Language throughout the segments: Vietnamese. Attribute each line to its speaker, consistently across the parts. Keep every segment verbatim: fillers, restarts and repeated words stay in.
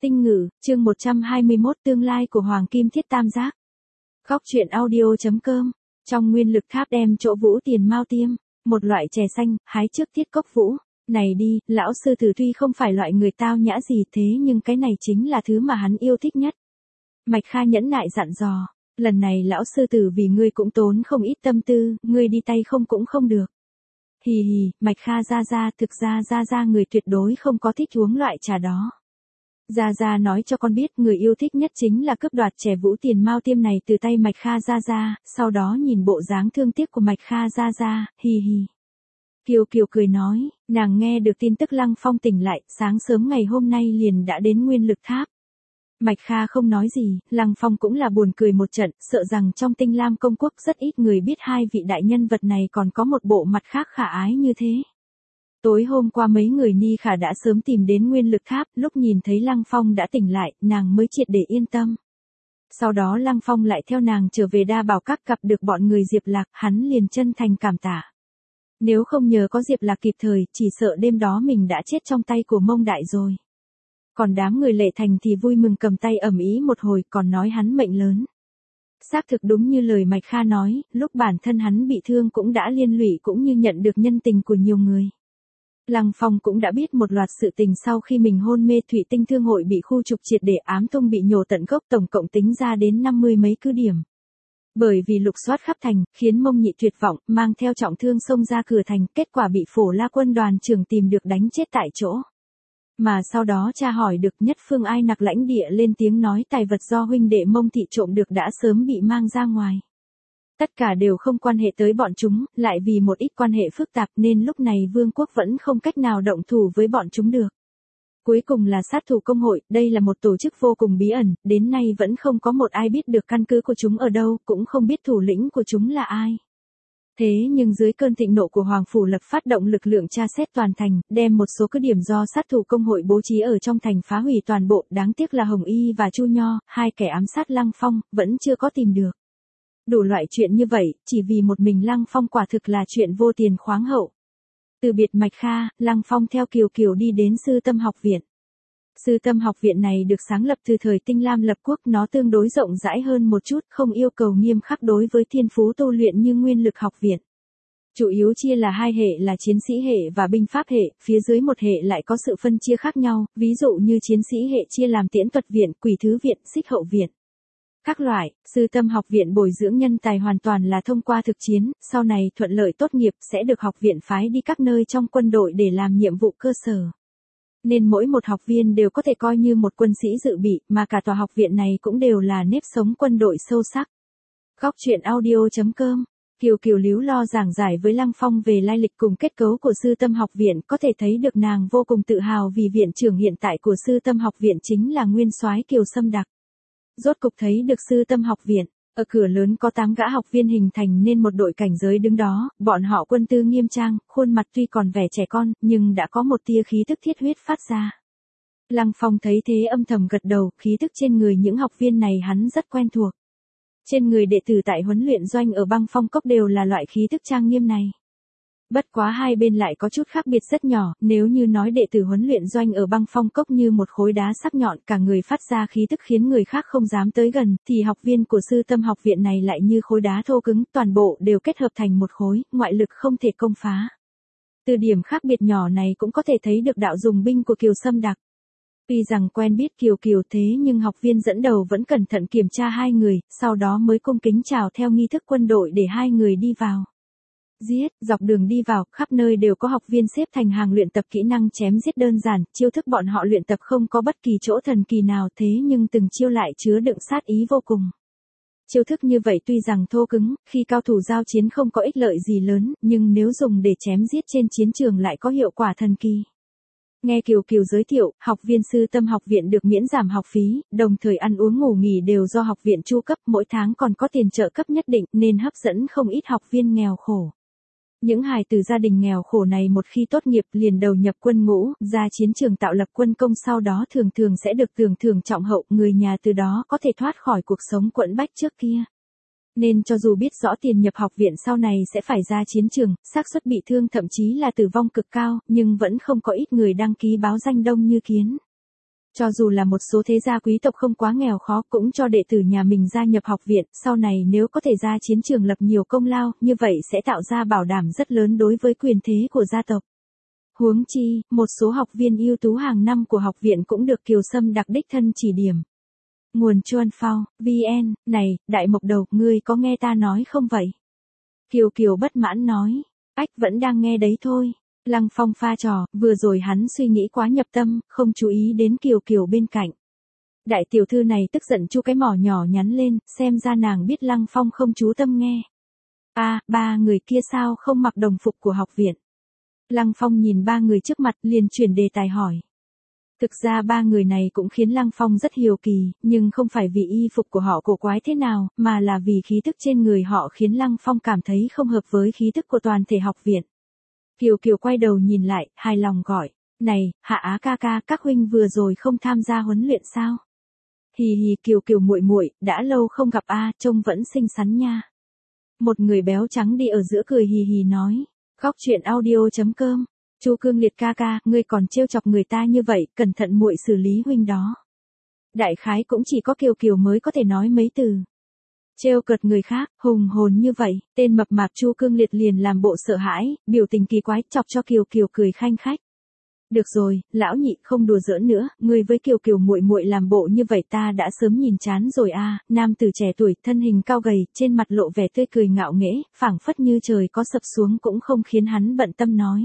Speaker 1: Tinh ngữ, chương một trăm hai mươi mốt tương lai của Hoàng Kim Thiết Tam Giác. Góc truyện audio.com. Trong nguyên lực tháp đem chỗ vũ tiền mao tiêm, một loại chè xanh, hái trước tiết cốc vũ. Này đi, lão sư tử tuy không phải loại người tao nhã gì thế nhưng cái này chính là thứ mà hắn yêu thích nhất. Mạch Kha nhẫn nại dặn dò, lần này lão sư tử vì ngươi cũng tốn không ít tâm tư, ngươi đi tay không cũng không được. Hì hì, Mạch Kha ra ra, thực ra ra ra người tuyệt đối không có thích uống loại trà đó. Gia Gia nói cho con biết người yêu thích nhất chính là cướp đoạt chè vũ tiền mao tiêm này từ tay Mạch Kha Gia Gia, sau đó nhìn bộ dáng thương tiếc của Mạch Kha Gia Gia, hi hi. Kiều Kiều cười nói, nàng nghe được tin tức Lăng Phong tỉnh lại, sáng sớm ngày hôm nay liền đã đến nguyên lực tháp. Mạch Kha không nói gì, Lăng Phong cũng là buồn cười một trận, sợ rằng trong Tinh Lam công quốc rất ít người biết hai vị đại nhân vật này còn có một bộ mặt khác khả ái như thế. Tối hôm qua mấy người Ni Khả đã sớm tìm đến nguyên lực tháp, lúc nhìn thấy Lăng Phong đã tỉnh lại, nàng mới triệt để yên tâm. Sau đó Lăng Phong lại theo nàng trở về Đa Bảo Các gặp được bọn người Diệp Lạc, hắn liền chân thành cảm tạ. Nếu không nhờ có Diệp Lạc kịp thời, chỉ sợ đêm đó mình đã chết trong tay của Mông Đại rồi. Còn đám người Lệ Thành thì vui mừng cầm tay ầm ĩ một hồi, còn nói hắn mệnh lớn. Xác thực đúng như lời Mạch Kha nói, lúc bản thân hắn bị thương cũng đã liên lụy cũng như nhận được nhân tình của nhiều người. Lăng Phong cũng đã biết một loạt sự tình sau khi mình hôn mê Thủy Tinh Thương hội bị khu trục triệt để ám tung bị nhổ tận gốc tổng cộng tính ra đến năm mươi mấy cứ điểm. Bởi vì lục soát khắp thành, khiến Mông Nhị tuyệt vọng, mang theo trọng thương xông ra cửa thành, kết quả bị Phổ La quân đoàn trưởng tìm được đánh chết tại chỗ. Mà sau đó tra hỏi được Nhất Phương Ai Nặc lãnh địa lên tiếng nói tài vật do huynh đệ Mông Thị trộm được đã sớm bị mang ra ngoài. Tất cả đều không quan hệ tới bọn chúng, lại vì một ít quan hệ phức tạp nên lúc này vương quốc vẫn không cách nào động thủ với bọn chúng được. Cuối cùng là sát thủ công hội, đây là một tổ chức vô cùng bí ẩn, đến nay vẫn không có một ai biết được căn cứ của chúng ở đâu, cũng không biết thủ lĩnh của chúng là ai. Thế nhưng dưới cơn thịnh nộ của Hoàng Phủ Lập phát động lực lượng tra xét toàn thành, đem một số cứ điểm do sát thủ công hội bố trí ở trong thành phá hủy toàn bộ, đáng tiếc là Hồng Y và Chu Nho, hai kẻ ám sát Lăng Phong, vẫn chưa có tìm được. Đủ loại chuyện như vậy, chỉ vì một mình Lăng Phong quả thực là chuyện vô tiền khoáng hậu. Từ biệt Mạch Kha, Lăng Phong theo Kiều Kiều đi đến Sư Tâm Học Viện. Sư Tâm Học Viện này được sáng lập từ thời Tinh Lam lập quốc, nó tương đối rộng rãi hơn một chút, không yêu cầu nghiêm khắc đối với thiên phú tu luyện như Nguyên Lực Học Viện. Chủ yếu chia là hai hệ là chiến sĩ hệ và binh pháp hệ, phía dưới một hệ lại có sự phân chia khác nhau, ví dụ như chiến sĩ hệ chia làm Tiễn Thuật Viện, Quỷ Thứ Viện, Xích Hậu Viện. Các loại, Sư Tâm Học Viện bồi dưỡng nhân tài hoàn toàn là thông qua thực chiến, sau này thuận lợi tốt nghiệp sẽ được học viện phái đi các nơi trong quân đội để làm nhiệm vụ cơ sở. Nên mỗi một học viên đều có thể coi như một quân sĩ dự bị, mà cả tòa học viện này cũng đều là nếp sống quân đội sâu sắc. Góc truyện audio.com. Kiều Kiều líu lo giảng giải với Lăng Phong về lai lịch cùng kết cấu của Sư Tâm Học Viện, có thể thấy được nàng vô cùng tự hào vì viện trưởng hiện tại của Sư Tâm Học Viện chính là nguyên soái Kiều Sâm Đặc. Rốt cục thấy được Sư Tâm Học Viện, ở cửa lớn có tám gã học viên hình thành nên một đội cảnh giới đứng đó, bọn họ quân tư nghiêm trang, khuôn mặt tuy còn vẻ trẻ con, nhưng đã có một tia khí tức thiết huyết phát ra. Lăng Phong thấy thế âm thầm gật đầu, khí tức trên người những học viên này hắn rất quen thuộc. Trên người đệ tử tại huấn luyện doanh ở Băng Phong Cốc đều là loại khí tức trang nghiêm này. Bất quá hai bên lại có chút khác biệt rất nhỏ, nếu như nói đệ tử huấn luyện doanh ở Băng Phong Cốc như một khối đá sắc nhọn cả người phát ra khí tức khiến người khác không dám tới gần, thì học viên của Sư Tâm Học Viện này lại như khối đá thô cứng, toàn bộ đều kết hợp thành một khối, ngoại lực không thể công phá. Từ điểm khác biệt nhỏ này cũng có thể thấy được đạo dùng binh của Kiều Sâm Đặc. Tuy rằng quen biết Kiều Kiều thế nhưng học viên dẫn đầu vẫn cẩn thận kiểm tra hai người, sau đó mới cung kính chào theo nghi thức quân đội để hai người đi vào. Giết, dọc đường đi vào, khắp nơi đều có học viên xếp thành hàng luyện tập kỹ năng chém giết đơn giản, chiêu thức bọn họ luyện tập không có bất kỳ chỗ thần kỳ nào thế nhưng từng chiêu lại chứa đựng sát ý vô cùng. Chiêu thức như vậy tuy rằng thô cứng, khi cao thủ giao chiến không có ích lợi gì lớn, nhưng nếu dùng để chém giết trên chiến trường lại có hiệu quả thần kỳ. Nghe Kiều Kiều giới thiệu, học viên Sư Tâm Học Viện được miễn giảm học phí, đồng thời ăn uống ngủ nghỉ đều do học viện chu cấp, mỗi tháng còn có tiền trợ cấp nhất định nên hấp dẫn không ít học viên nghèo khổ. Những hài từ gia đình nghèo khổ này một khi tốt nghiệp liền đầu nhập quân ngũ, ra chiến trường tạo lập quân công sau đó thường thường sẽ được tưởng thưởng trọng hậu, người nhà từ đó có thể thoát khỏi cuộc sống quẫn bách trước kia. Nên cho dù biết rõ tiền nhập học viện sau này sẽ phải ra chiến trường, xác suất bị thương thậm chí là tử vong cực cao, nhưng vẫn không có ít người đăng ký báo danh đông như kiến. Cho dù là một số thế gia quý tộc không quá nghèo khó cũng cho đệ tử nhà mình gia nhập học viện, sau này nếu có thể ra chiến trường lập nhiều công lao, như vậy sẽ tạo ra bảo đảm rất lớn đối với quyền thế của gia tộc. Huống chi, một số học viên ưu tú hàng năm của học viện cũng được Kiều Sâm đặc đích thân chỉ điểm. Nguồn Chuan Phao, vê en, này, Đại Mộc Đầu, ngươi có nghe ta nói không vậy? Kiều Kiều bất mãn nói, ách vẫn đang nghe đấy thôi. Lăng Phong pha trò, vừa rồi hắn suy nghĩ quá nhập tâm, không chú ý đến Kiều Kiều bên cạnh. Đại tiểu thư này tức giận chu cái mỏ nhỏ nhắn lên, xem ra nàng biết Lăng Phong không chú tâm nghe. A, à, ba người kia sao không mặc đồng phục của học viện? Lăng Phong nhìn ba người trước mặt liền chuyển đề tài hỏi. Thực ra ba người này cũng khiến Lăng Phong rất hiếu kỳ, nhưng không phải vì y phục của họ cổ quái thế nào, mà là vì khí tức trên người họ khiến Lăng Phong cảm thấy không hợp với khí tức của toàn thể học viện. Kiều Kiều quay đầu nhìn lại, hài lòng gọi, này, Hạ Á ca ca, các huynh vừa rồi không tham gia huấn luyện sao? Hì hì Kiều Kiều muội muội, đã lâu không gặp a, trông vẫn xinh xắn nha. Một người béo trắng đi ở giữa cười hì hì nói, Góc truyện audio chấm com, Chu Cương Liệt ca ca, ngươi còn trêu chọc người ta như vậy, cẩn thận muội xử lý huynh đó. Đại khái cũng chỉ có Kiều Kiều mới có thể nói mấy từ. Trêu cợt người khác, hùng hồn như vậy, tên mập mạp Chu Cương Liệt liền làm bộ sợ hãi, biểu tình kỳ quái, chọc cho Kiều Kiều cười khanh khách. Được rồi, lão nhị không đùa giỡn nữa, ngươi với Kiều Kiều muội muội làm bộ như vậy ta đã sớm nhìn chán rồi a. À. Nam tử trẻ tuổi, thân hình cao gầy, trên mặt lộ vẻ tươi cười ngạo nghễ, phảng phất như trời có sập xuống cũng không khiến hắn bận tâm nói.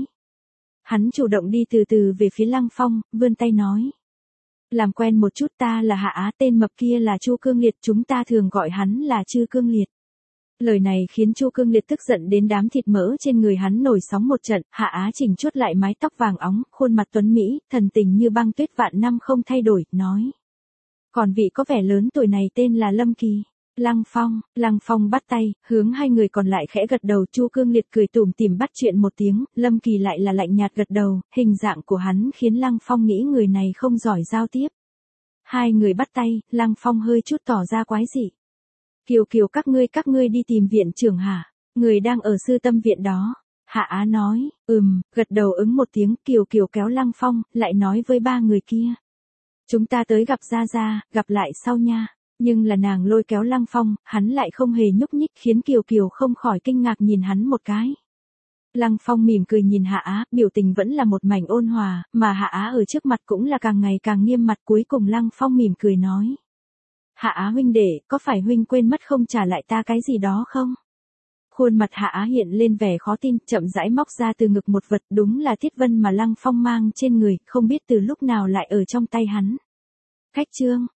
Speaker 1: Hắn chủ động đi từ từ về phía Lăng Phong, vươn tay nói. Làm quen một chút, ta là Hạ Á, tên mập kia là Chu Cương Liệt, chúng ta thường gọi hắn là Chư Cương Liệt. Lời này khiến Chu Cương Liệt tức giận đến đám thịt mỡ trên người hắn nổi sóng một trận, Hạ Á chỉnh chuốt lại mái tóc vàng óng, khuôn mặt tuấn mỹ, thần tình như băng tuyết vạn năm không thay đổi, nói. Còn vị có vẻ lớn tuổi này tên là Lâm Kỳ. Lăng Phong, Lăng Phong bắt tay, hướng hai người còn lại khẽ gật đầu, Chu Cương Liệt cười tủm tỉm bắt chuyện một tiếng, Lâm Kỳ lại là lạnh nhạt gật đầu, hình dạng của hắn khiến Lăng Phong nghĩ người này không giỏi giao tiếp. Hai người bắt tay, Lăng Phong hơi chút tỏ ra quái dị. Kiều Kiều các ngươi các ngươi đi tìm viện trưởng hả? Người đang ở sư tâm viện đó. Hạ Á nói, ừm, gật đầu ứng một tiếng, Kiều Kiều kéo Lăng Phong, lại nói với ba người kia. Chúng ta tới gặp Gia Gia, gặp lại sau nha. Nhưng là nàng lôi kéo Lăng Phong, hắn lại không hề nhúc nhích khiến Kiều Kiều không khỏi kinh ngạc nhìn hắn một cái. Lăng Phong mỉm cười nhìn Hạ Á, biểu tình vẫn là một mảnh ôn hòa, mà Hạ Á ở trước mặt cũng là càng ngày càng nghiêm mặt, cuối cùng Lăng Phong mỉm cười nói. Hạ Á huynh đệ, có phải huynh quên mất không trả lại ta cái gì đó không? Khuôn mặt Hạ Á hiện lên vẻ khó tin, chậm rãi móc ra từ ngực một vật, đúng là thiết vân mà Lăng Phong mang trên người, không biết từ lúc nào lại ở trong tay hắn. Khách trương,